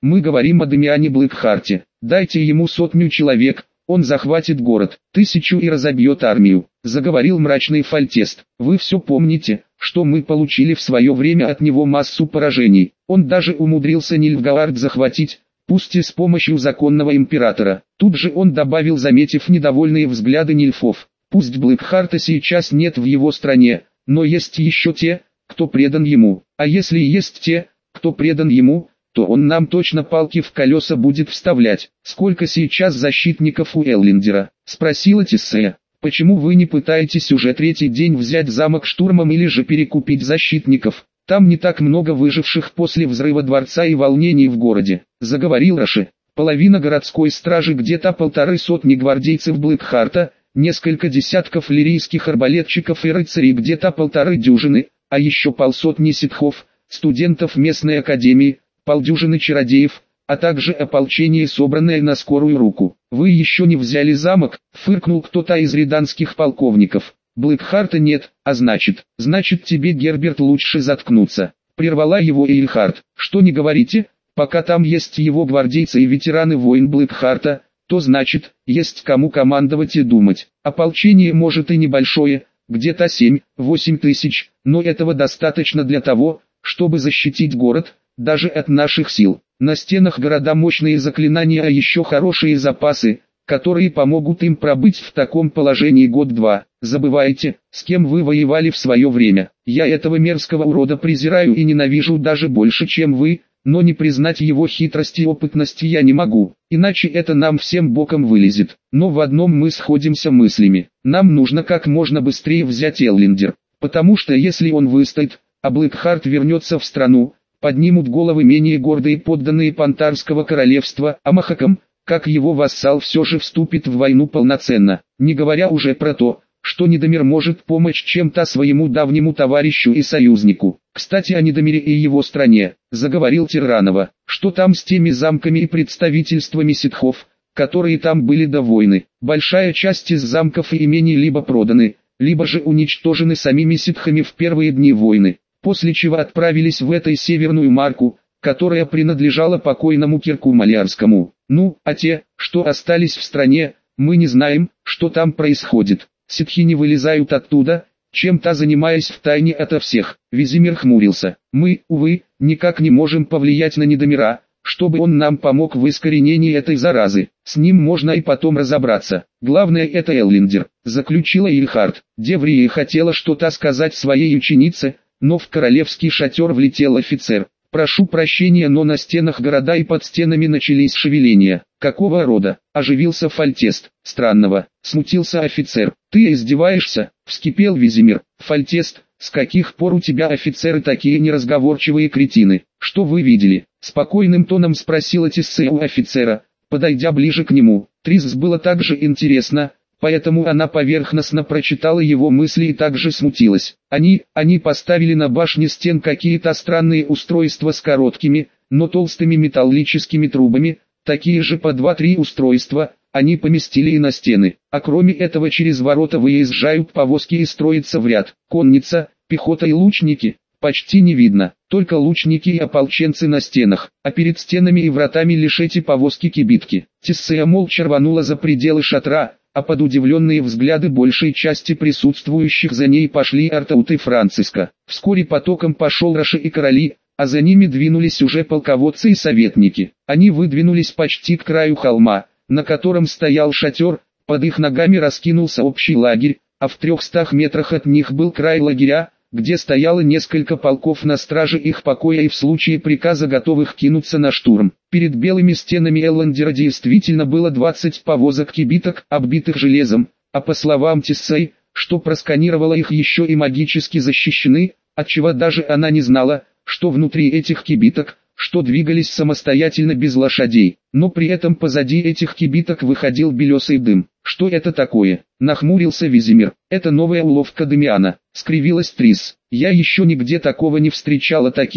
Мы говорим о Дамиане Блэкхарте. Дайте ему 100 человек, он захватит город, 1000 и разобьет армию», — заговорил мрачный Фальтест. «Вы все помните, что мы получили в свое время от него массу поражений. Он даже умудрился Нильфгаард захватить, пусть и с помощью законного императора». Тут же он добавил, заметив недовольные взгляды нильфов: «Пусть Блэкхарта сейчас нет в его стране, но есть еще те, кто предан ему. А если есть те, кто предан ему, то он нам точно палки в колеса будет вставлять». «Сколько сейчас защитников у Эллендера?» — спросила Тиссея. «Почему вы не пытаетесь уже третий день взять замок штурмом или же перекупить защитников? Там не так много выживших после взрыва дворца и волнений в городе», — заговорил Раши. «Половина городской стражи, где-то 150 гвардейцев Блэкхарта, несколько десятков лирийских арбалетчиков и рыцарей, где-то 1,5 дюжины, а еще 150 ситхов, студентов местной академии, 1,5 чародеев, а также ополчение, собранное на скорую руку. Вы еще не взяли замок?» — фыркнул кто-то из риданских полковников. «Блэкхарта нет, а значит тебе, Герберт, лучше заткнуться», — прервала его Эйльхард. «Что не говорите, пока там есть его гвардейцы и ветераны войн Блэкхарта, то значит, есть кому командовать и думать. Ополчение может и небольшое, где-то 7-8 тысяч, но этого достаточно для того, чтобы защитить город, даже от наших сил. На стенах города мощные заклинания, а еще хорошие запасы, которые помогут им пробыть в таком положении год-два. Забывайте, с кем вы воевали в свое время. Я этого мерзкого урода презираю и ненавижу даже больше, чем вы, но не признать его хитрости и опытности я не могу, иначе это нам всем боком вылезет. Но в одном мы сходимся мыслями. Нам нужно как можно быстрее взять Эллендер, потому что если он выстоит, а Блэкхарт вернется в страну, поднимут головы менее гордые подданные Пантарского королевства, а Махакам, как его вассал, все же вступит в войну полноценно, не говоря уже про то, что Недомир может помочь чем-то своему давнему товарищу и союзнику. «Кстати, о Недомире и его стране», — заговорил Тирранова. «Что там с теми замками и представительствами ситхов, которые там были до войны? Большая часть из замков и имений либо проданы, либо же уничтожены самими ситхами в первые дни войны, после чего отправились в эту северную марку, которая принадлежала покойному Кирку Малярскому. Ну, а те, что остались в стране, мы не знаем, что там происходит. Ситхи не вылезают оттуда, чем-то занимаясь втайне ото всех». Визимир хмурился. «Мы, увы, никак не можем повлиять на Недомира, чтобы он нам помог в искоренении этой заразы. С ним можно и потом разобраться. Главное, это Эллендер», — заключила Эйльхард. Деврия хотела что-то сказать своей ученице, но в королевский шатер влетел офицер. «Прошу прощения, но на стенах города и под стенами начались шевеления». «Какого рода?» — оживился Фальтест. «Странного», — смутился офицер. «Ты издеваешься?» — вскипел Визимир. «Фальтест, с каких пор у тебя офицеры такие неразговорчивые кретины? Что вы видели?» — спокойным тоном спросила Тиссея у офицера, подойдя ближе к нему. Трис было также интересно, поэтому она поверхностно прочитала его мысли и также смутилась. Они поставили на башне стен какие-то странные устройства с короткими, но толстыми металлическими трубами, такие же по 2-3 устройства, они поместили и на стены. А кроме этого через ворота выезжают повозки и строятся в ряд. Конница, пехота и лучники почти не видно, только лучники и ополченцы на стенах, а перед стенами и вратами лишь эти повозки-кибитки. Тиссея молча рванула за пределы шатра, а под удивленные взгляды большей части присутствующих за ней пошли Артаут и Франциска. Вскоре потоком пошел Раши и короли, а за ними двинулись уже полководцы и советники. Они выдвинулись почти к краю холма, на котором стоял шатер, под их ногами раскинулся общий лагерь, а в 300 метрах от них был край лагеря, где стояло несколько полков на страже их покоя и в случае приказа готовых кинуться на штурм. Перед белыми стенами Эллендера действительно было 20 повозок-кибиток, оббитых железом, а по словам Тиссей, что просканировала их, еще и магически защищены, отчего даже она не знала, что внутри этих кибиток, что двигались самостоятельно без лошадей, но при этом позади этих кибиток выходил белесый дым. «Что это такое?» — нахмурился Визимир. «Это новая уловка Дамиана», — скривилась Трис. «Я еще нигде такого не встречала таких,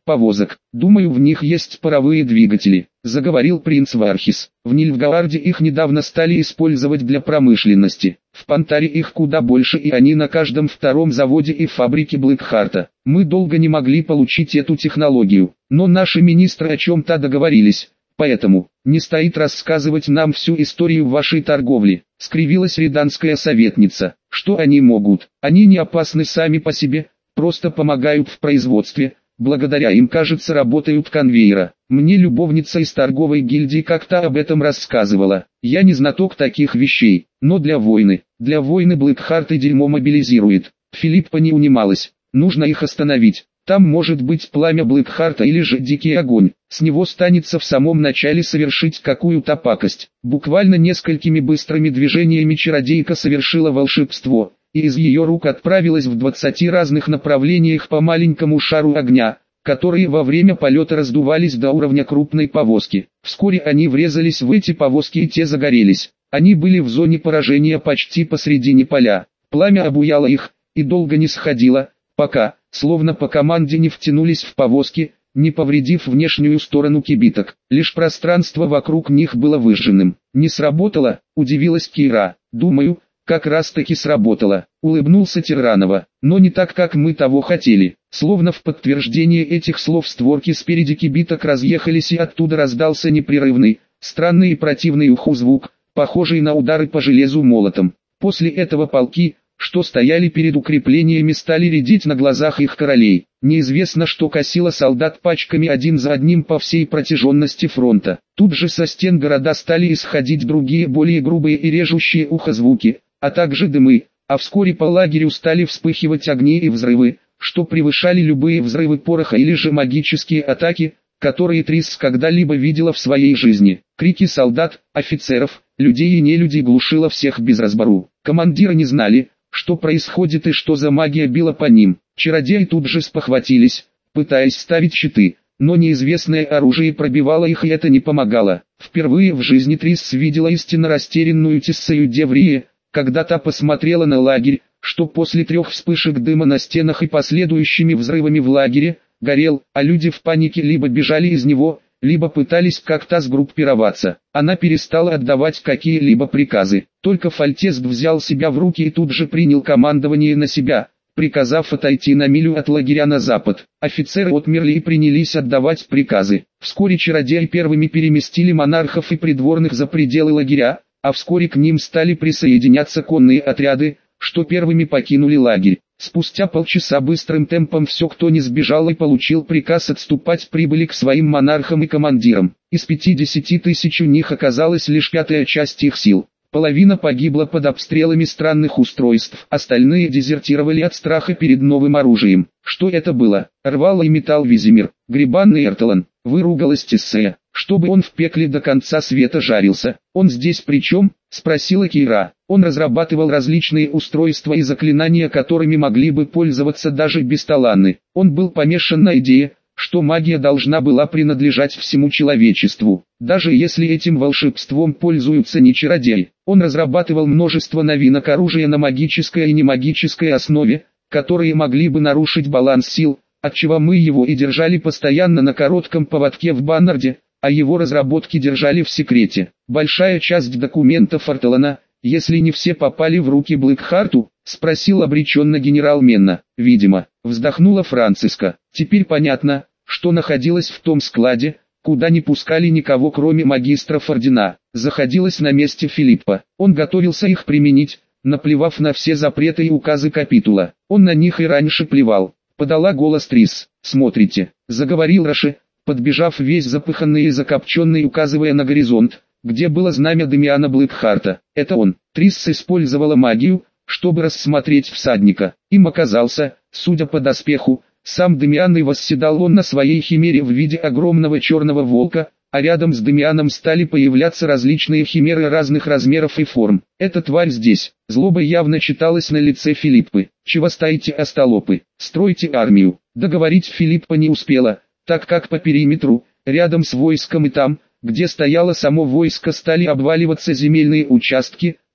повозок. Думаю, в них есть паровые двигатели, заговорил принц Вархис. В Нильфгаарде их недавно стали использовать для промышленности. В Пантаре их куда больше, и они на каждом втором заводе и фабрике Блэкхарта. Мы долго не могли получить эту технологию, но наши министры о чем-то договорились. Поэтому, не стоит рассказывать нам всю историю вашей торговли, скривилась риданская советница. Что они могут? Они не опасны сами по себе, просто помогают в производстве. Благодаря им, кажется, работают конвейера. Мне любовница из торговой гильдии как-то об этом рассказывала. Я не знаток таких вещей, но для войны Блэкхарт и дерьмо мобилизирует. Филиппа не унималась. Нужно их остановить. Там может быть пламя Блэкхарта или же дикий огонь. С него станется в самом начале совершить какую-то пакость. Буквально несколькими быстрыми движениями чародейка совершила волшебство, и из ее рук отправилась в 20 разных направлениях по маленькому шару огня, которые во время полета раздувались до уровня крупной повозки. Вскоре они врезались в эти повозки, и те загорелись. Они были в зоне поражения почти посредине поля. Пламя обуяло их, и долго не сходило, пока, словно по команде, не втянулись в повозки, не повредив внешнюю сторону кибиток. Лишь пространство вокруг них было выжженным. «Не сработало?» – удивилась Кира. «Думаю, как раз таки сработало», – улыбнулся Тиранова. «Но не так, как мы того хотели». Словно в подтверждение этих слов створки спереди кибиток разъехались, и оттуда раздался непрерывный, странный и противный уху звук, похожий на удары по железу молотом. После этого полки, что стояли перед укреплениями, стали редеть на глазах их королей. Неизвестно, что косило солдат пачками один за одним по всей протяженности фронта. Тут же со стен города стали исходить другие, более грубые и режущие ухо звуки, а также дымы, а вскоре по лагерю стали вспыхивать огни и взрывы, что превышали любые взрывы пороха или же магические атаки, которые Трисс когда-либо видела в своей жизни. Крики солдат, офицеров, людей и нелюдей глушило всех без разбору. Командиры не знали, что происходит и что за магия била по ним. Чародеи тут же спохватились, пытаясь ставить щиты, но неизвестное оружие пробивало их, и это не помогало. Впервые в жизни Трисс видела истинно растерянную Тессею Деврии, когда та посмотрела на лагерь, что после 3 вспышек дыма на стенах и последующими взрывами в лагере горел, а люди в панике либо бежали из него, либо пытались как-то сгруппироваться. Она перестала отдавать какие-либо приказы. Только Фальтест взял себя в руки и тут же принял командование на себя, приказав отойти на милю от лагеря на запад. Офицеры отмерли и принялись отдавать приказы. Вскоре чародеи первыми переместили монархов и придворных за пределы лагеря, а вскоре к ним стали присоединяться конные отряды, что первыми покинули лагерь. Спустя полчаса быстрым темпом все, кто не сбежал и получил приказ отступать, прибыли к своим монархам и командирам. Из 50 тысяч у них оказалась лишь 1/5 часть их сил. Половина погибла под обстрелами странных устройств, остальные дезертировали от страха перед новым оружием. Что это было? Рвало и металл Визимир, Грибан и Эрталан. Выругалась Тессея. Чтобы он в пекле до конца света жарился. «Он здесь при чем?» – спросила Кира. Он разрабатывал различные устройства и заклинания, которыми могли бы пользоваться даже бесталанны. Он был помешан на идее, что магия должна была принадлежать всему человечеству, даже если этим волшебством пользуются не чародеи. Он разрабатывал множество новинок оружия на магической и немагической основе, которые могли бы нарушить баланс сил, отчего мы его и держали постоянно на коротком поводке в Баннарде, а его разработки держали в секрете. Большая часть документов Арталана, если не все, попали в руки Блэкхарту, спросил обреченно генерал Менна. Видимо, вздохнула Франциска. Теперь понятно, что находилось в том складе, куда не пускали никого, кроме магистров ордена. Заходилось на месте Филиппа. Он готовился их применить, наплевав на все запреты и указы капитула. Он на них и раньше плевал. Подала голос Трисс. «Смотрите», — заговорил Роше, подбежав весь запыханный и закопченный, указывая на горизонт, где было знамя Демиана Блэкхарта. «Это он». Трисс использовала магию, чтобы рассмотреть всадника. Им оказался, судя по доспеху, сам Демиан, и восседал он на своей химере в виде огромного черного волка, а рядом с Демианом стали появляться различные химеры разных размеров и форм. «Эта тварь здесь». Злоба явно читалась на лице Филиппы. «Чего стоите, остолопы? Стройте армию». Договорить Филиппа не успела, так как по периметру, рядом с войском и там, где стояло само войско, стали обваливаться земельные участки,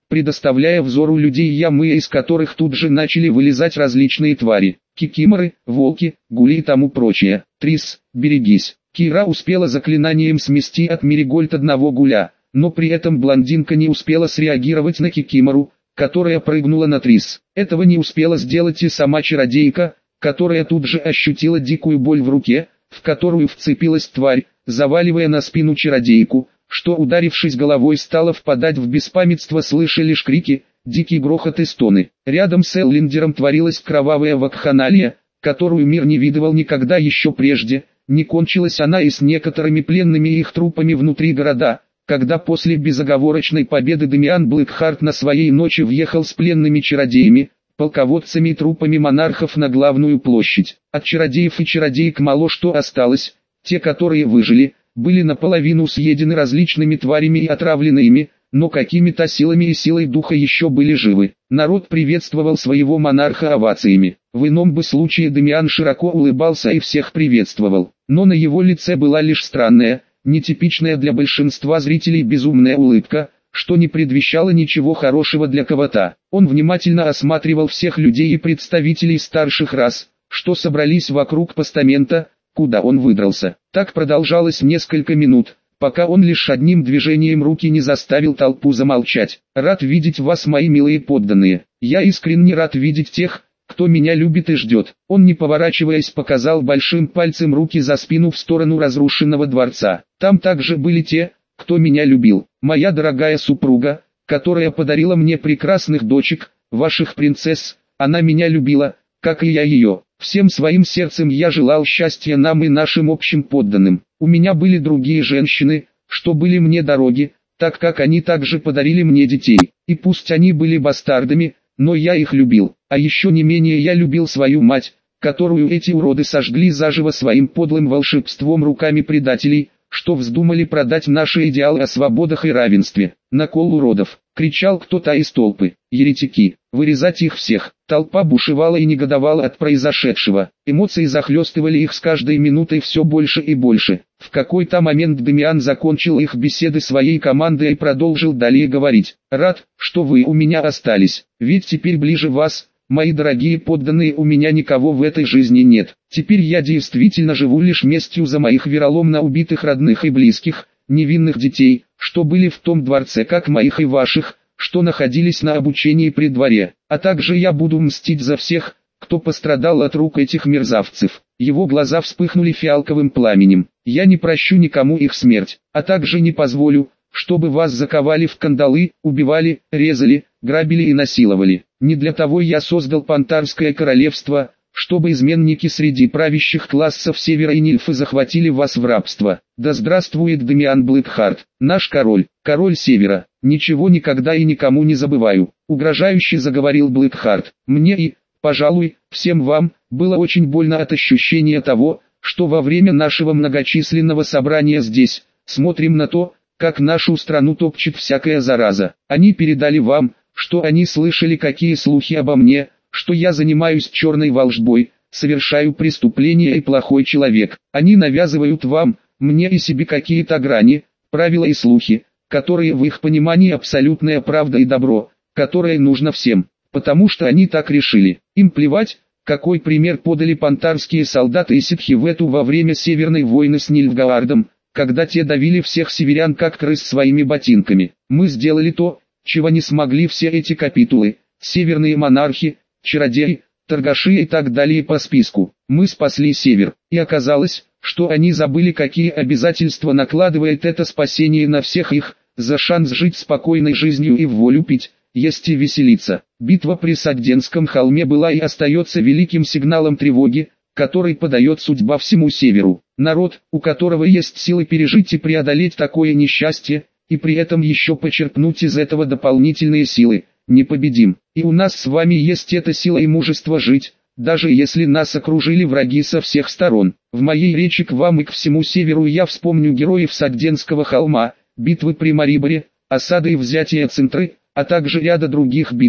предоставляя взору людей ямы, из которых тут же начали вылезать различные твари. Кикиморы, волки, гули и тому прочее. Трис, берегись. Кира успела заклинанием смести от Меригольд одного гуля, но при этом блондинка не успела среагировать на Кикимору, которая прыгнула на Трис. Этого не успела сделать и сама чародейка, которая тут же ощутила дикую боль в руке, в которую вцепилась тварь, заваливая на спину чародейку, что, ударившись головой, стала впадать в беспамятство, слыша лишь крики, дикий грохот и стоны. Рядом с Эллиндером творилась кровавая вакханалия, которую мир не видывал никогда еще прежде. Не кончилась она и с некоторыми пленными и их трупами внутри города, когда после безоговорочной победы Демиан Блэкхарт на своей ночи въехал с пленными чародеями, полководцами и трупами монархов на главную площадь. От чародеев и чародеек мало что осталось, те, которые выжили, были наполовину съедены различными тварями и отравлены ими, но какими-то силами и силой духа еще были живы. Народ приветствовал своего монарха овациями. В ином бы случае Демиан широко улыбался и всех приветствовал, но на его лице была лишь странная, нетипичная для большинства зрителей безумная улыбка, что не предвещало ничего хорошего для кого-то. Он внимательно осматривал всех людей и представителей старших рас, что собрались вокруг постамента, куда он выдрался. Так продолжалось несколько минут, пока он лишь одним движением руки не заставил толпу замолчать. «Рад видеть вас, мои милые подданные. Я искренне рад видеть тех, кто меня любит и ждет». Он, не поворачиваясь, показал большим пальцем руки за спину в сторону разрушенного дворца. «Там также были те, кто меня любил. Моя дорогая супруга, которая подарила мне прекрасных дочек, ваших принцесс, она меня любила, как и я ее. Всем своим сердцем я желал счастья нам и нашим общим подданным. У меня были другие женщины, что были мне дороги, так как они также подарили мне детей. И пусть они были бастардами, но я их любил. А еще не менее я любил свою мать, которую эти уроды сожгли заживо своим подлым волшебством руками предателей, что вздумали продать наши идеалы о свободах и равенстве. «Накол уродов!» — кричал кто-то из толпы. «Еретики! Вырезать их всех!» Толпа бушевала и негодовала от произошедшего. Эмоции захлестывали их с каждой минутой все больше и больше. В какой-то момент Демиан закончил их беседы своей командой и продолжил далее говорить. «Рад, что вы у меня остались, ведь теперь ближе вас, мои дорогие подданные, у меня никого в этой жизни нет. Теперь я действительно живу лишь местью за моих вероломно убитых родных и близких, невинных детей, что были в том дворце, как моих и ваших, что находились на обучении при дворе. А также я буду мстить за всех, кто пострадал от рук этих мерзавцев». Его глаза вспыхнули фиалковым пламенем. «Я не прощу никому их смерть, а также не позволю, чтобы вас заковали в кандалы, убивали, резали, грабили и насиловали. Не для того я создал Пантарское королевство, чтобы изменники среди правящих классов Севера и Нильфы захватили вас в рабство. Да здравствует Демиан Блэкхарт, наш король, король Севера. Ничего никогда и никому не забываю», — угрожающе заговорил Блэкхарт. «Мне и, пожалуй, всем вам, было очень больно от ощущения того, что во время нашего многочисленного собрания здесь, смотрим на то, как нашу страну топчет всякая зараза. Они передали вам, что они слышали какие слухи обо мне, что я занимаюсь черной волшбой, совершаю преступления и плохой человек. Они навязывают вам, мне и себе какие-то грани, правила и слухи, которые в их понимании абсолютная правда и добро, которое нужно всем, потому что они так решили. Им плевать, какой пример подали пантарские солдаты и ситхи в эту во время Северной войны с Нильфгаардом, когда те давили всех северян как крыс своими ботинками. Мы сделали то, чего не смогли все эти капитулы, северные монархи, чародеи, торгаши и так далее по списку. Мы спасли Север, и оказалось, что они забыли, какие обязательства накладывает это спасение на всех их, за шанс жить спокойной жизнью и в волю пить, есть и веселиться. Битва при Сагденском холме была и остается великим сигналом тревоги, который подает судьба всему Северу. Народ, у которого есть силы пережить и преодолеть такое несчастье, и при этом еще почерпнуть из этого дополнительные силы, непобедим. И у нас с вами есть эта сила и мужество жить, даже если нас окружили враги со всех сторон. В моей речи к вам и к всему Северу я вспомню героев Сагденского холма, битвы при Мариборе, осады и взятия Центры, а также ряда других битвы,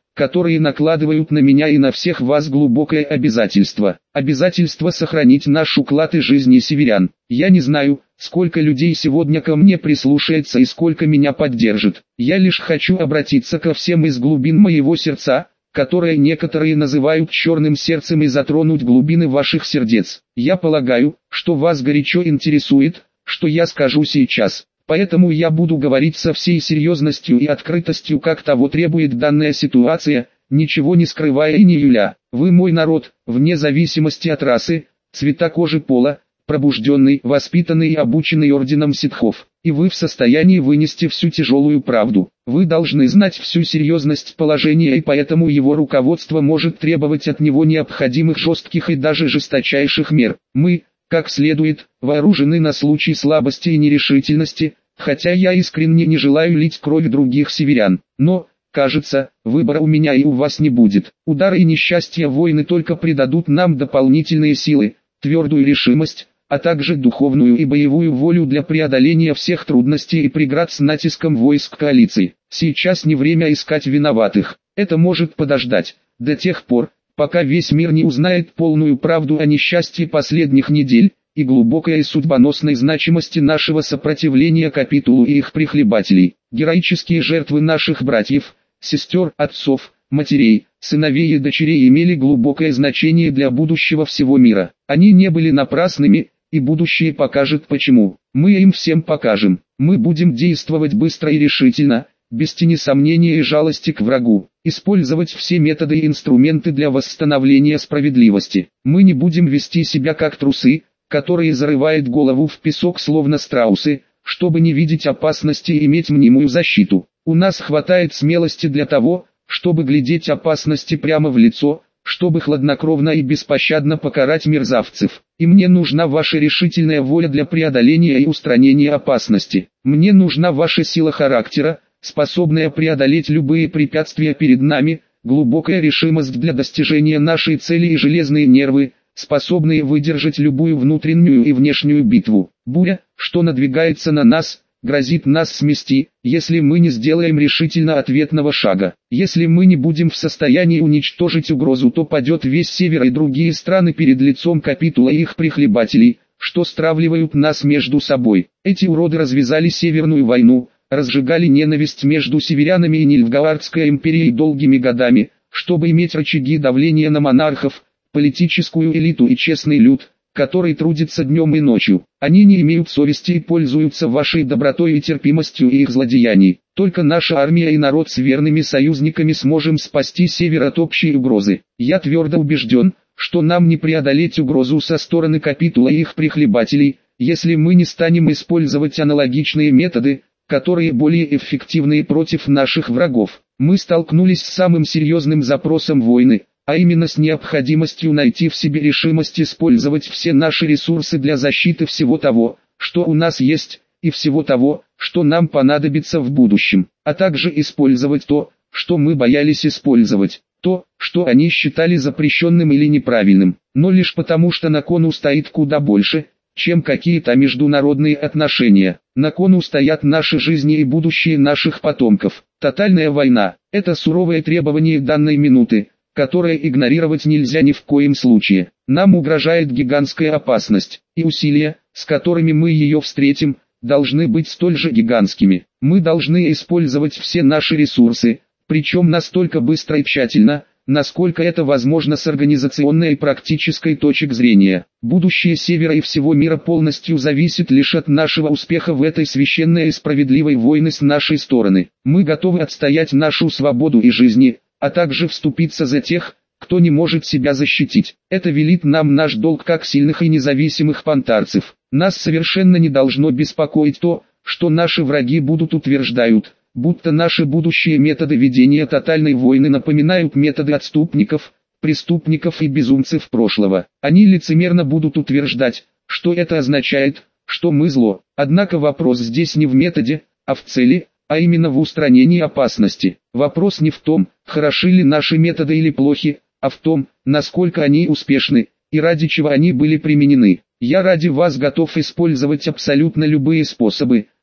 которые накладывают на меня и на всех вас глубокое обязательство. Обязательство сохранить наш уклад и жизни северян. Я не знаю, сколько людей сегодня ко мне прислушается и сколько меня поддержит. Я лишь хочу обратиться ко всем из глубин моего сердца, которое некоторые называют черным сердцем, и затронуть глубины ваших сердец. Я полагаю, что вас горячо интересует, что я скажу сейчас. Поэтому я буду говорить со всей серьезностью и открытостью, как того требует данная ситуация, ничего не скрывая и не юля. Вы мой народ, вне зависимости от расы, цвета кожи, пола, пробужденный, воспитанный и обученный орденом ситхов. И вы в состоянии вынести всю тяжелую правду. Вы должны знать всю серьезность положения, и поэтому его руководство может требовать от него необходимых жестких и даже жесточайших мер. Мы, как следует, вооружены на случай слабости и нерешительности, хотя я искренне не желаю лить кровь других северян. Но, кажется, выбора у меня и у вас не будет. Удары и несчастья войны только придадут нам дополнительные силы, твердую решимость, а также духовную и боевую волю для преодоления всех трудностей и преград с натиском войск коалиции. Сейчас не время искать виноватых. Это может подождать, до тех пор, пока весь мир не узнает полную правду о несчастье последних недель и глубокой и судьбоносной значимости нашего сопротивления капитулу и их прихлебателей. Героические жертвы наших братьев, сестер, отцов, матерей, сыновей и дочерей имели глубокое значение для будущего всего мира. Они не были напрасными, и будущее покажет почему. Мы им всем покажем. Мы будем действовать быстро и решительно, без тени сомнения и жалости к врагу, использовать все методы и инструменты для восстановления справедливости. Мы не будем вести себя как трусы, которые зарывают голову в песок словно страусы, чтобы не видеть опасности и иметь мнимую защиту. У нас хватает смелости для того, чтобы глядеть опасности прямо в лицо, чтобы хладнокровно и беспощадно покарать мерзавцев. И мне нужна ваша решительная воля для преодоления и устранения опасности. Мне нужна ваша сила характера, способная преодолеть любые препятствия перед нами, глубокая решимость для достижения нашей цели и железные нервы, способные выдержать любую внутреннюю и внешнюю битву. Буря, что надвигается на нас, грозит нас смести, если мы не сделаем решительно ответного шага. Если мы не будем в состоянии уничтожить угрозу, то падет весь север и другие страны перед лицом капитула и их прихлебателей, что стравливают нас между собой. Эти уроды развязали Северную войну, разжигали ненависть между северянами и Нильфгаардской империей долгими годами, чтобы иметь рычаги давления на монархов, политическую элиту и честный люд, который трудится днем и ночью. Они не имеют совести и пользуются вашей добротой и терпимостью и их злодеяний. Только наша армия и народ с верными союзниками сможем спасти север от общей угрозы. Я твердо убежден, что нам не преодолеть угрозу со стороны капитула и их прихлебателей, если мы не станем использовать аналогичные методы, которые более эффективны против наших врагов. Мы столкнулись с самым серьезным запросом войны, а именно с необходимостью найти в себе решимость использовать все наши ресурсы для защиты всего того, что у нас есть, и всего того, что нам понадобится в будущем, а также использовать то, что мы боялись использовать, то, что они считали запрещенным или неправильным, но лишь потому, что на кону стоит куда больше, чем какие-то международные отношения. На кону стоят наши жизни и будущее наших потомков. Тотальная война – это суровое требование данной минуты, которое игнорировать нельзя ни в коем случае. Нам угрожает гигантская опасность, и усилия, с которыми мы ее встретим, должны быть столь же гигантскими. Мы должны использовать все наши ресурсы, причем настолько быстро и тщательно, насколько это возможно с организационной и практической точек зрения. Будущее Севера и всего мира полностью зависит лишь от нашего успеха в этой священной и справедливой войне с нашей стороны. Мы готовы отстоять нашу свободу и жизни, а также вступиться за тех, кто не может себя защитить. Это велит нам наш долг как сильных и независимых пантарцев. Нас совершенно не должно беспокоить то, что наши враги утверждают, будто наши будущие методы ведения тотальной войны напоминают методы отступников, преступников и безумцев прошлого. Они лицемерно будут утверждать, что это означает, что мы зло. Однако вопрос здесь не в методе, а в цели, а именно в устранении опасности. Вопрос не в том, хороши ли наши методы или плохи, а в том, насколько они успешны, и ради чего они были применены. Я ради вас готов использовать абсолютно любые способы,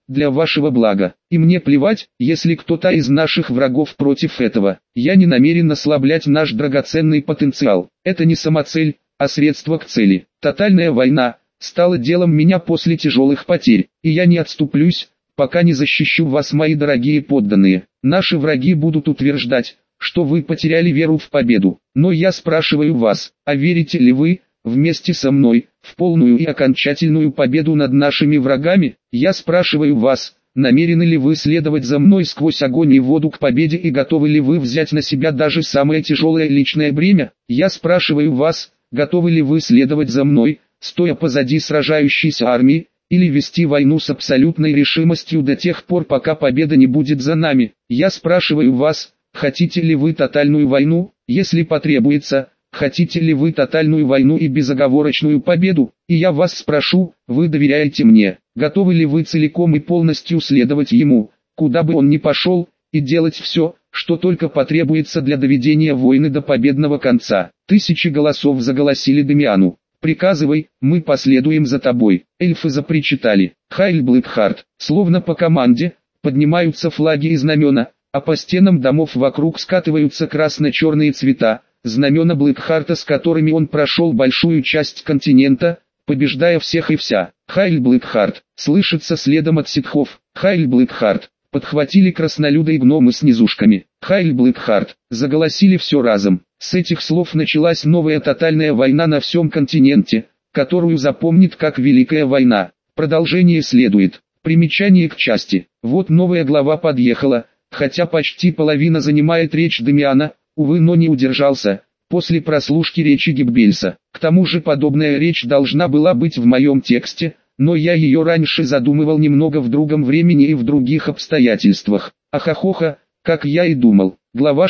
для вашего блага. И мне плевать, если кто-то из наших врагов против этого. Я не намерен ослаблять наш драгоценный потенциал. Это не самоцель, а средство к цели. Тотальная война стала делом меня после тяжелых потерь, и я не отступлюсь, пока не защищу вас, мои дорогие подданные. Наши враги будут утверждать, что вы потеряли веру в победу. Но я спрашиваю вас, а верите ли вы, вместе со мной, в полную и окончательную победу над нашими врагами? Я спрашиваю вас, намерены ли вы следовать за мной сквозь огонь и воду к победе и готовы ли вы взять на себя даже самое тяжелое личное бремя? Я спрашиваю вас, готовы ли вы следовать за мной, стоя позади сражающейся армии, или вести войну с абсолютной решимостью до тех пор, пока победа не будет за нами? Я спрашиваю вас, хотите ли вы тотальную войну, если потребуется, хотите ли вы тотальную войну и безоговорочную победу? И я вас спрошу, вы доверяете мне, готовы ли вы целиком и полностью следовать ему, куда бы он ни пошел, и делать все, что только потребуется для доведения войны до победного конца? Тысячи голосов заголосили Дамиану. «Приказывай, мы последуем за тобой». Эльфы запричитали. «Хайль Блэкхарт», словно по команде, поднимаются флаги и знамена, а по стенам домов вокруг скатываются красно-черные цвета, знамена Блэкхарта, с которыми он прошел большую часть континента, побеждая всех и вся. «Хайль Блэкхарт», слышится следом от ситхов. «Хайль Блэкхарт», подхватили краснолюды и гномы с низушками. «Хайль Блэкхарт», заголосили все разом. С этих слов началась новая тотальная война на всем континенте, которую запомнит как Великая война. Продолжение следует. Примечание к части. Вот новая глава подъехала, хотя почти половина занимает речь Дамиана, увы, но не удержался, после прослушки речи Гиббельса. К тому же подобная речь должна была быть в моем тексте, но я ее раньше задумывал немного в другом времени и в других обстоятельствах. Ахахоха, как я и думал. Глава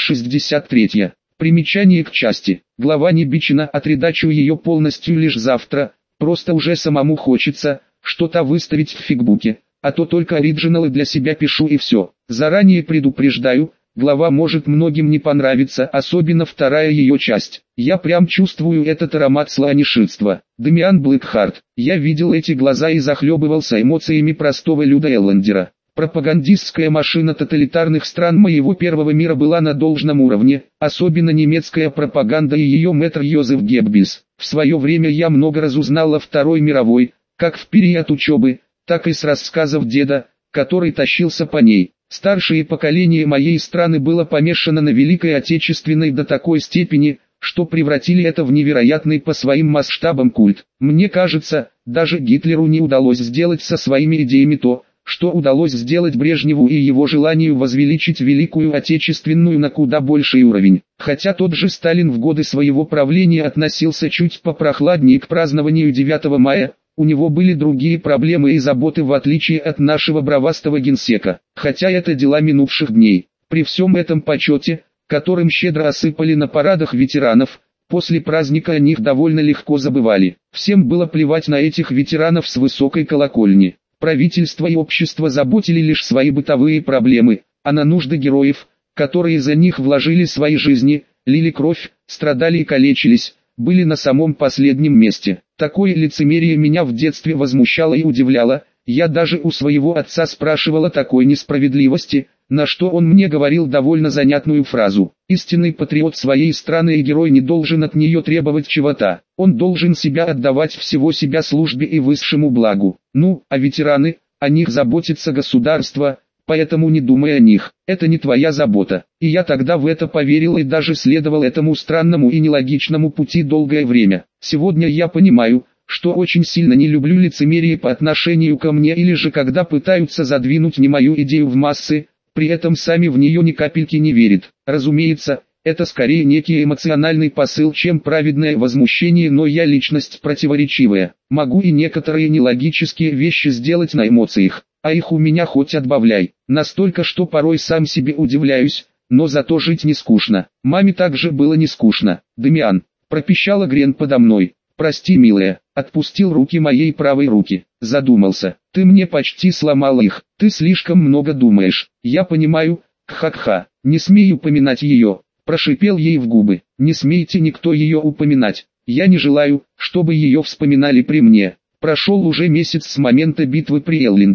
63. Примечание к части. Глава не бичена, отредачу ее полностью лишь завтра, просто уже самому хочется что-то выставить в фигбуке, а то только оригиналы для себя пишу и все. Заранее предупреждаю, глава может многим не понравиться, особенно вторая ее часть. Я прям чувствую этот аромат слонишитства. Дамиан Блэкхарт. Я видел эти глаза и захлебывался эмоциями простого люда Эллендера. Пропагандистская машина тоталитарных стран моего первого мира была на должном уровне, особенно немецкая пропаганда и ее мэтр Йозеф Геббельс. В свое время я много разузнал о Второй мировой, как в период учебы, так и с рассказов деда, который тащился по ней. Старшее поколение моей страны было помешано на Великой Отечественной до такой степени, что превратили это в невероятный по своим масштабам культ. Мне кажется, даже Гитлеру не удалось сделать со своими идеями то, что удалось сделать Брежневу и его желанию возвеличить Великую Отечественную на куда больший уровень. Хотя тот же Сталин в годы своего правления относился чуть попрохладнее к празднованию 9 мая, у него были другие проблемы и заботы в отличие от нашего бравастого генсека. Хотя это дела минувших дней. При всем этом почете, которым щедро осыпали на парадах ветеранов, после праздника о них довольно легко забывали. Всем было плевать на этих ветеранов с высокой колокольни. Правительство и общество заботили лишь свои бытовые проблемы, а на нужды героев, которые за них вложили свои жизни, лили кровь, страдали и калечились, были на самом последнем месте. Такое лицемерие меня в детстве возмущало и удивляло, я даже у своего отца спрашивал о такой несправедливости, на что он мне говорил довольно занятную фразу: «Истинный патриот своей страны и герой не должен от нее требовать чего-то, он должен себя отдавать всего себя службе и высшему благу». Ну, а ветераны, о них заботится государство, поэтому не думай о них, это не твоя забота. И я тогда в это поверил и даже следовал этому странному и нелогичному пути долгое время. Сегодня я понимаю, что очень сильно не люблю лицемерие по отношению ко мне или же когда пытаются задвинуть не мою идею в массы, при этом сами в нее ни капельки не верят. Разумеется, это скорее некий эмоциональный посыл, чем праведное возмущение, но я личность противоречивая. Могу и некоторые нелогические вещи сделать на эмоциях, а их у меня хоть отбавляй. Настолько, что порой сам себе удивляюсь, но зато жить не скучно. Маме также было не скучно. «Дамиан», пропищала Грен подо мной. «Прости, милая», отпустил руки моей правой руки. Задумался. «Ты мне почти сломала их. Ты слишком много думаешь». «Я понимаю, кха-кха, не смей упоминать ее», прошипел ей в губы. «Не смейте никто ее упоминать. Я не желаю, чтобы ее вспоминали при мне». Прошел уже месяц с момента битвы при Эллендере.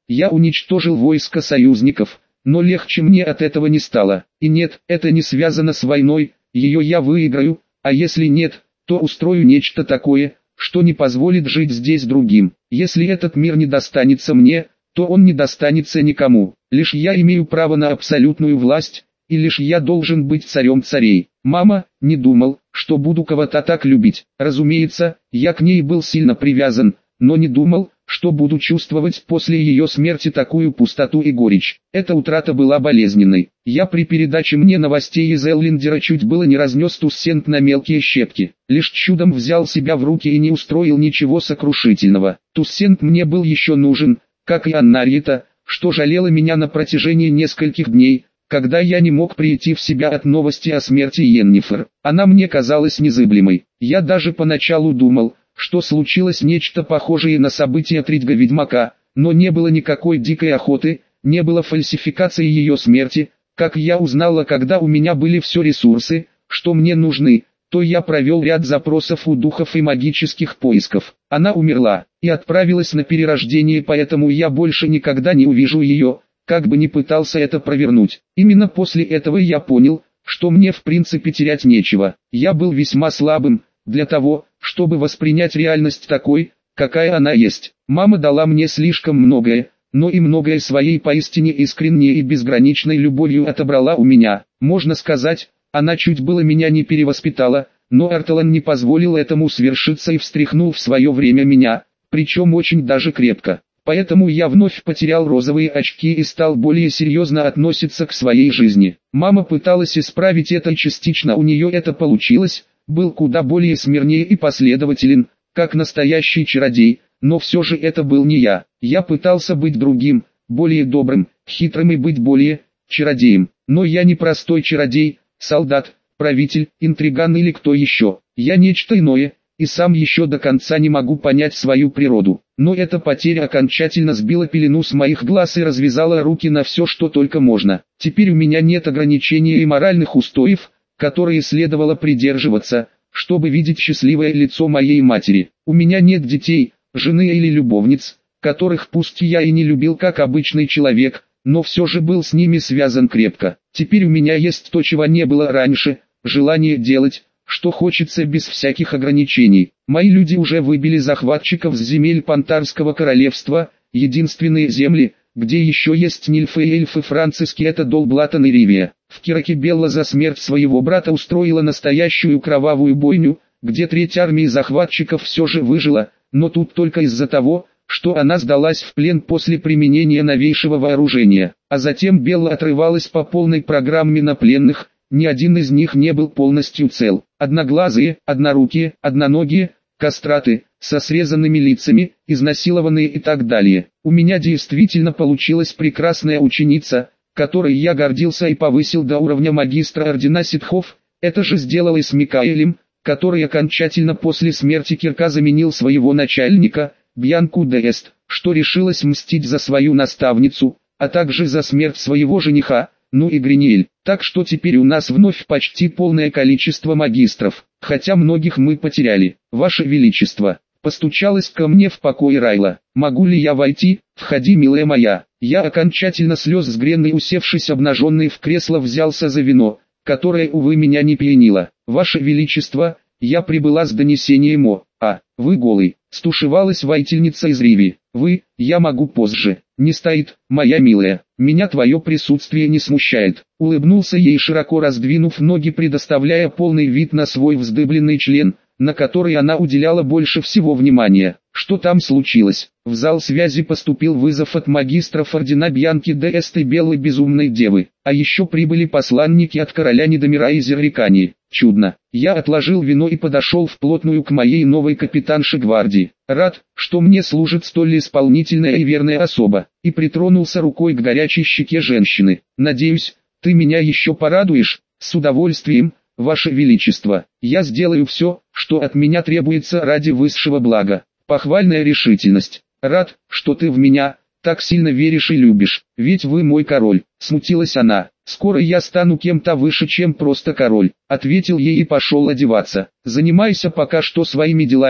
Я уничтожил войско союзников, но легче мне от этого не стало. И нет, это не связано с войной, ее я выиграю, а если нет, то устрою нечто такое, что не позволит жить здесь другим. Если этот мир не достанется мне, то он не достанется никому. Лишь я имею право на абсолютную власть, и лишь я должен быть царем царей. Мама, не думал, что буду кого-то так любить. Разумеется, я к ней был сильно привязан, но не думал, что буду чувствовать после ее смерти такую пустоту и горечь. Эта утрата была болезненной. Я при передаче мне новостей из Эллиндера чуть было не разнес Туссент на мелкие щепки. Лишь чудом взял себя в руки и не устроил ничего сокрушительного. Туссент мне был еще нужен, как и Аннарита, что жалела меня на протяжении нескольких дней, когда я не мог прийти в себя от новости о смерти Йеннифер. Она мне казалась незыблемой. Я даже поначалу думал, что случилось нечто похожее на события Тридга Ведьмака, но не было никакой дикой охоты, не было фальсификации ее смерти. Как я узнала, когда у меня были все ресурсы, что мне нужны, то я провел ряд запросов у духов и магических поисков. Она умерла и отправилась на перерождение, поэтому я больше никогда не увижу ее, как бы ни пытался это провернуть. Именно после этого я понял, что мне в принципе терять нечего. Я был весьма слабым для того, чтобы воспринять реальность такой, какая она есть. Мама дала мне слишком многое, но и многое своей поистине искренней и безграничной любовью отобрала у меня. Можно сказать, она чуть было меня не перевоспитала, но Арталан не позволил этому свершиться и встряхнул в свое время меня, причем очень даже крепко. Поэтому я вновь потерял розовые очки и стал более серьезно относиться к своей жизни. Мама пыталась исправить это и частично у нее это получилось, был куда более смирнее и последователен, как настоящий чародей, но все же это был не я. Я пытался быть другим, более добрым, хитрым и быть более чародеем. Но я не простой чародей, солдат, правитель, интриган или кто еще. Я нечто иное, и сам еще до конца не могу понять свою природу. Но эта потеря окончательно сбила пелену с моих глаз и развязала руки на все, что только можно. Теперь у меня нет ограничений и моральных устоев, которые следовало придерживаться, чтобы видеть счастливое лицо моей матери. У меня нет детей, жены или любовниц, которых пусть я и не любил как обычный человек, но все же был с ними связан крепко. Теперь у меня есть то, чего не было раньше, желание делать, что хочется без всяких ограничений. Мои люди уже выбили захватчиков с земель Пантарского королевства, единственные земли, где еще есть нильфы и эльфы французские, это Долблатан и Ривия. В Кираке Белла за смерть своего брата устроила настоящую кровавую бойню, где треть армии захватчиков все же выжила, но тут только из-за того, что она сдалась в плен после применения новейшего вооружения. А затем Белла отрывалась по полной программе на пленных, ни один из них не был полностью цел. Одноглазые, однорукие, одноногие, кастраты, со срезанными лицами, изнасилованные и так далее. У меня действительно получилась прекрасная ученица, которой я гордился и повысил до уровня магистра ордена ситхов. Это же сделал и с Микаэлем, который окончательно после смерти Кирка заменил своего начальника, Бьянку де Эст, что решилась мстить за свою наставницу, а также за смерть своего жениха, ну и Гриниэль. Так что теперь у нас вновь почти полное количество магистров, хотя многих мы потеряли. Ваше Величество, постучалась ко мне в покое Райла. Могу ли я войти? Входи, милая моя. Я окончательно слез сгрен и, усевшись обнаженный в кресло, взялся за вино, которое, увы, меня не пьянило. Ваше Величество, я прибыла с донесением о... вы голый. Стушевалась воительница из Риви. Вы, я могу позже. Не стоит, моя милая. Меня твое присутствие не смущает. Улыбнулся ей, широко раздвинув ноги, предоставляя полный вид на свой вздыбленный член, на который она уделяла больше всего внимания. Что там случилось? В зал связи поступил вызов от магистров ордена Бьянки де Эст и Белой Безумной Девы. А еще прибыли посланники от короля Недомира и Зеррикани. Чудно. Я отложил вино и подошел вплотную к моей новой капитанше гвардии. Рад, что мне служит столь исполнительная и верная особа. И притронулся рукой к горячей щеке женщины. Надеюсь, ты меня еще порадуешь? С удовольствием, Ваше Величество. Я сделаю все, что от меня требуется ради высшего блага. Похвальная решительность. Рад, что ты в меня так сильно веришь и любишь. Ведь вы мой король. Смутилась она. Скоро я стану кем-то выше, чем просто король. Ответил ей и пошел одеваться. Занимайся пока что своими делами.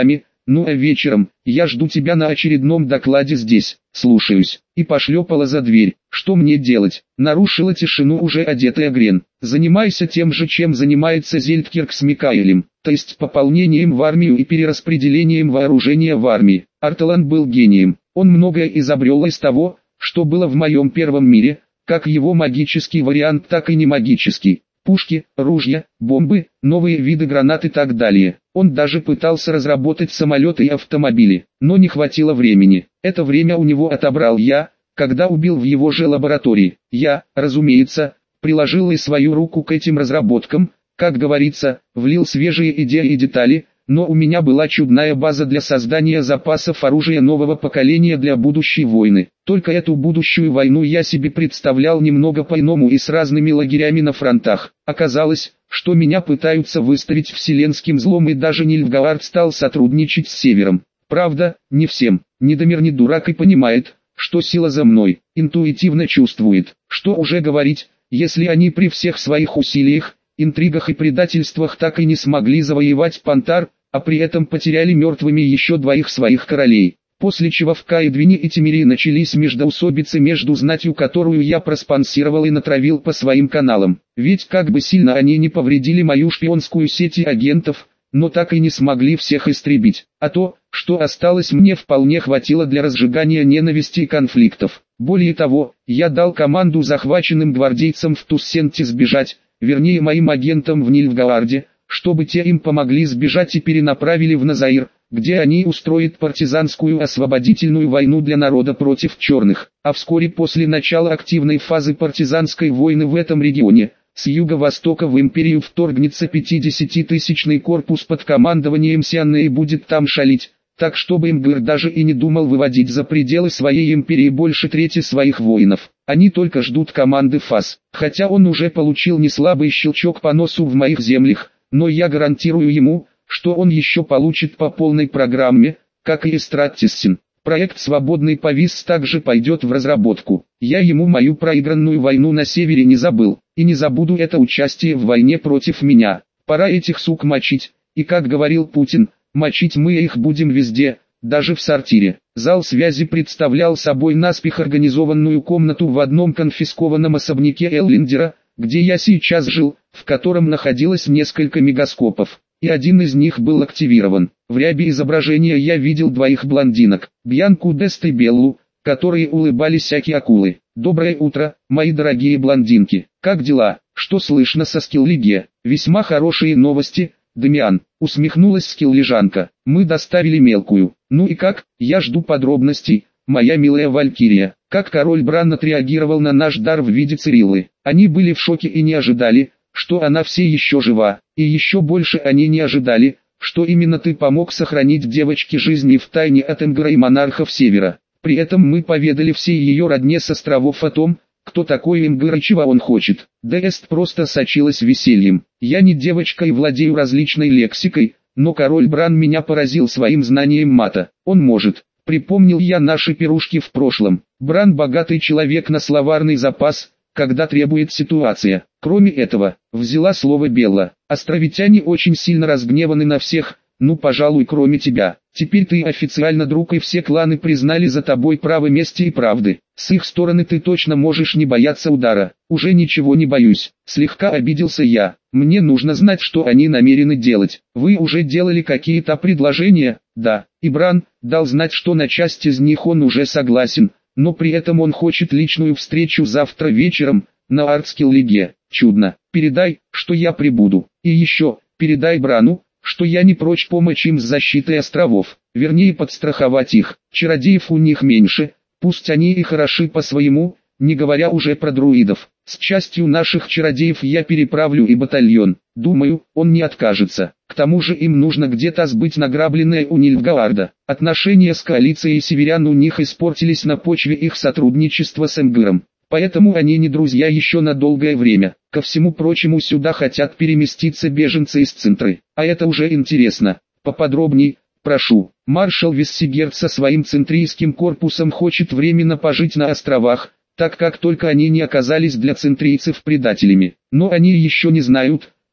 Ну а вечером, я жду тебя на очередном докладе здесь, слушаюсь, и пошлепала за дверь. Что мне делать? Нарушила тишину уже одетая Грен. Занимайся тем же, чем занимается Зельдкирк с Микаэлем, то есть пополнением в армию и перераспределением вооружения в армии. Арталан был гением, он многое изобрел из того, что было в моем первом мире, как его магический вариант, так и не магический. Пушки, ружья, бомбы, новые виды гранат и так далее. Он даже пытался разработать самолеты и автомобили, но не хватило времени. Это время у него отобрал я, когда убил в его же лаборатории. Я, разумеется, приложил и свою руку к этим разработкам, как говорится, влил свежие идеи и детали, но у меня была чудная база для создания запасов оружия нового поколения для будущей войны. Только эту будущую войну я себе представлял немного по-иному и с разными лагерями на фронтах. Оказалось, что меня пытаются выставить вселенским злом, и даже Нильфгаард стал сотрудничать с Севером. Правда, не всем. Недомир не дурак и понимает, что сила за мной, интуитивно чувствует. Что уже говорить, если они при всех своих усилиях, интригах и предательствах так и не смогли завоевать Пантар, а при этом потеряли мертвыми еще двоих своих королей. После чего в Каэдвине и Тимирии начались междоусобицы между знатью, которую я проспонсировал и натравил по своим каналам. Ведь как бы сильно они не повредили мою шпионскую сеть и агентов, но так и не смогли всех истребить. А то, что осталось, мне вполне хватило для разжигания ненависти и конфликтов. Более того, я дал команду захваченным гвардейцам в Туссенте сбежать, вернее моим агентам в Нильфгаарде, чтобы те им помогли сбежать и перенаправили в Назаир, где они устроят партизанскую освободительную войну для народа против черных. А вскоре после начала активной фазы партизанской войны в этом регионе, с юго-востока в империю вторгнется 50-тысячный корпус под командованием Сианны и будет там шалить, так чтобы Имгир даже и не думал выводить за пределы своей империи больше трети своих воинов. Они только ждут команды ФАС, хотя он уже получил неслабый щелчок по носу в моих землях, но я гарантирую ему, что он еще получит по полной программе, как и Эстратиссин. Проект «Свободный повис» также пойдет в разработку. Я ему мою проигранную войну на севере не забыл, и не забуду это участие в войне против меня. Пора этих сук мочить, и как говорил Путин, мочить мы их будем везде, даже в сортире. Зал связи представлял собой наспех организованную комнату в одном конфискованном особняке Эллиндера, где я сейчас жил, в котором находилось несколько мегаскопов, и один из них был активирован. В рябе изображения я видел двоих блондинок, Бьянку Дест и Беллу, которые улыбались аки акулы. «Доброе утро, мои дорогие блондинки, как дела? Что слышно со Скиллиге?» «Весьма хорошие новости, Дамиан», усмехнулась Скиллижанка. «Мы доставили мелкую. Ну и как? Я жду подробностей, моя милая Валькирия». Как король Бран отреагировал на наш дар в виде Цириллы. Они были в шоке и не ожидали, что она все еще жива. И еще больше они не ожидали, что именно ты помог сохранить девочке жизни в тайне от Имгира и монархов Севера. При этом мы поведали всей ее родне с островов о том, кто такой Имгир и чего он хочет. Дест просто сочилась весельем. Я не девочка и владею различной лексикой, но король Бран меня поразил своим знанием мата. Он может. Припомнил я наши пирушки в прошлом. Бран богатый человек на словарный запас, когда требует ситуация. Кроме этого, взяла слово Белла. Островитяне очень сильно разгневаны на всех, ну пожалуй кроме тебя. Теперь ты официально друг и все кланы признали за тобой право мести и правды. С их стороны ты точно можешь не бояться удара. Уже ничего не боюсь. Слегка обиделся я. Мне нужно знать, что они намерены делать. Вы уже делали какие-то предложения? Да. И Бран дал знать, что на часть из них он уже согласен, но при этом он хочет личную встречу завтра вечером, на Артскиллиге. Чудно. Передай, что я прибуду. И еще, передай Брану, что я не прочь помочь им с защитой островов, вернее подстраховать их. Чародеев у них меньше, пусть они и хороши по-своему, не говоря уже про друидов. С частью наших чародеев я переправлю и батальон. Думаю, он не откажется. К тому же им нужно где-то сбыть награбленное у Нильфгаарда. Отношения с коалицией северян у них испортились на почве их сотрудничества с Имгиром. Поэтому они не друзья еще на долгое время. Ко всему прочему сюда хотят переместиться беженцы из Центры. А это уже интересно. Поподробней, прошу. Маршал Виссигерт со своим центрийским корпусом хочет временно пожить на островах, так как только они не оказались для центрийцев предателями. Но они еще не знают,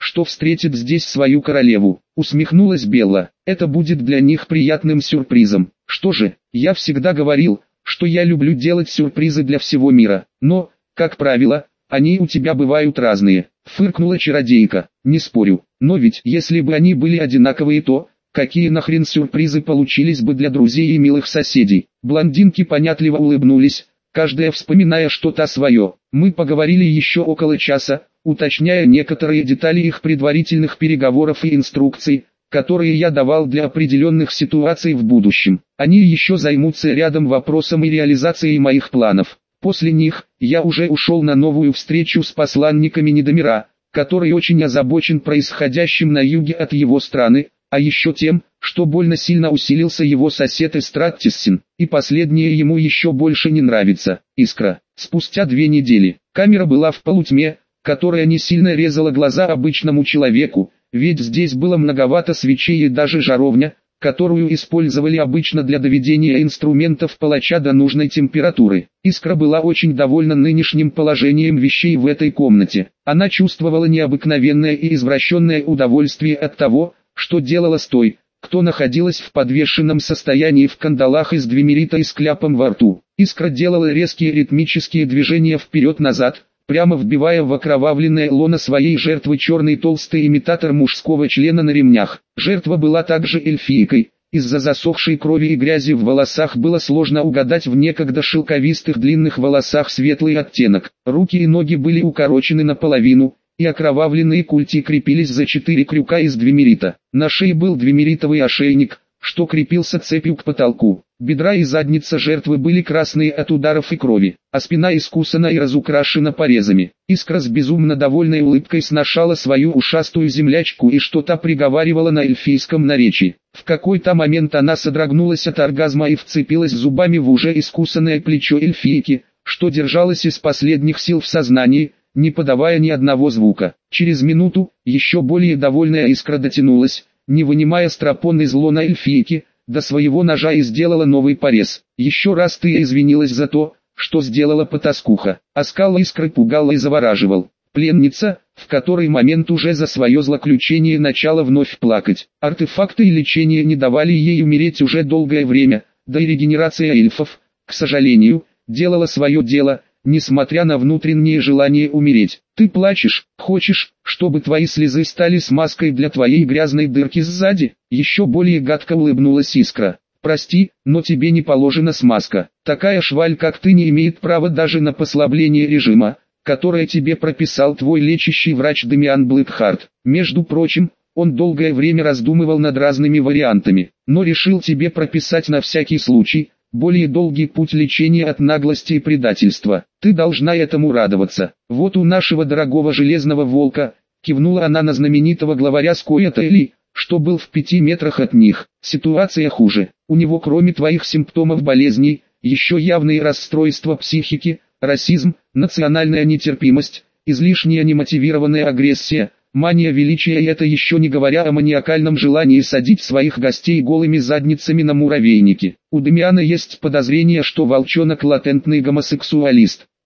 что встретит здесь свою королеву. Усмехнулась Белла. Это будет для них приятным сюрпризом. Что же, я всегда говорил, что я люблю делать сюрпризы для всего мира. Но, как правило, они у тебя бывают разные. Фыркнула чародейка. Не спорю, но ведь если бы они были одинаковые, то какие нахрен сюрпризы получились бы для друзей и милых соседей? Блондинки понятливо улыбнулись, каждая вспоминая что-то свое. Мы поговорили еще около часа, уточняя некоторые детали их предварительных переговоров и инструкций, которые я давал для определенных ситуаций в будущем. Они еще займутся рядом вопросом и реализацией моих планов. После них, я уже ушел на новую встречу с посланниками Недомира, который очень озабочен происходящим на юге от его страны, а еще тем, что больно сильно усилился его сосед Эстраттиссин, и последнее ему еще больше не нравится. Искра. Спустя 2 недели, камера была в полутьме, которая не сильно резала глаза обычному человеку, ведь здесь было многовато свечей и даже жаровня, которую использовали обычно для доведения инструментов палача до нужной температуры. Искра была очень довольна нынешним положением вещей в этой комнате. Она чувствовала необыкновенное и извращенное удовольствие от того, что делала с той, кто находилась в подвешенном состоянии в кандалах из двемерита и с кляпом во рту. Искра делала резкие ритмические движения вперед-назад, прямо вбивая в окровавленное лоно своей жертвы черный толстый имитатор мужского члена на ремнях. Жертва была также эльфийкой. Из-за засохшей крови и грязи в волосах было сложно угадать в некогда шелковистых длинных волосах светлый оттенок. Руки и ноги были укорочены наполовину, и окровавленные культи крепились за 4 крюка из двемерита. На шее был двемеритовый ошейник, что крепился цепью к потолку. Бедра и задница жертвы были красные от ударов и крови, а спина искусана и разукрашена порезами. Искра с безумно довольной улыбкой сношала свою ушастую землячку и что-то приговаривала на эльфийском наречии. В какой-то момент она содрогнулась от оргазма и вцепилась зубами в уже искусанное плечо эльфийки, что держалась из последних сил в сознании, не подавая ни одного звука. Через минуту, еще более довольная Искра дотянулась, не вынимая стропон из лона эльфийки, до своего ножа и сделала новый порез. Еще раз ты извинилась за то, что сделала потаскуха. Оскал Искры пугал и завораживал. Пленница, в который момент уже за свое злоключение начала вновь плакать. Артефакты и лечение не давали ей умереть уже долгое время, да и регенерация эльфов, к сожалению, делала свое дело, несмотря на внутреннее желание умереть. Ты плачешь, хочешь, чтобы твои слезы стали смазкой для твоей грязной дырки сзади? Еще более гадко улыбнулась Искра. Прости, но тебе не положена смазка. Такая шваль, как ты, не имеет права даже на послабление режима, которое тебе прописал твой лечащий врач Демиан Блэкхарт. Между прочим, он долгое время раздумывал над разными вариантами, но решил тебе прописать на всякий случай более долгий путь лечения от наглости и предательства. Ты должна этому радоваться. Вот у нашего дорогого железного волка, кивнула она на знаменитого главаря Скоятели, что был в 5 метрах от них. Ситуация хуже. У него кроме твоих симптомов болезней, еще явные расстройства психики, расизм, национальная нетерпимость, излишняя немотивированная агрессия, мания величия, и это еще не говоря о маниакальном желании садить своих гостей голыми задницами на муравейники. У Демиана есть подозрение, что волчонок латентный гомосексуалист.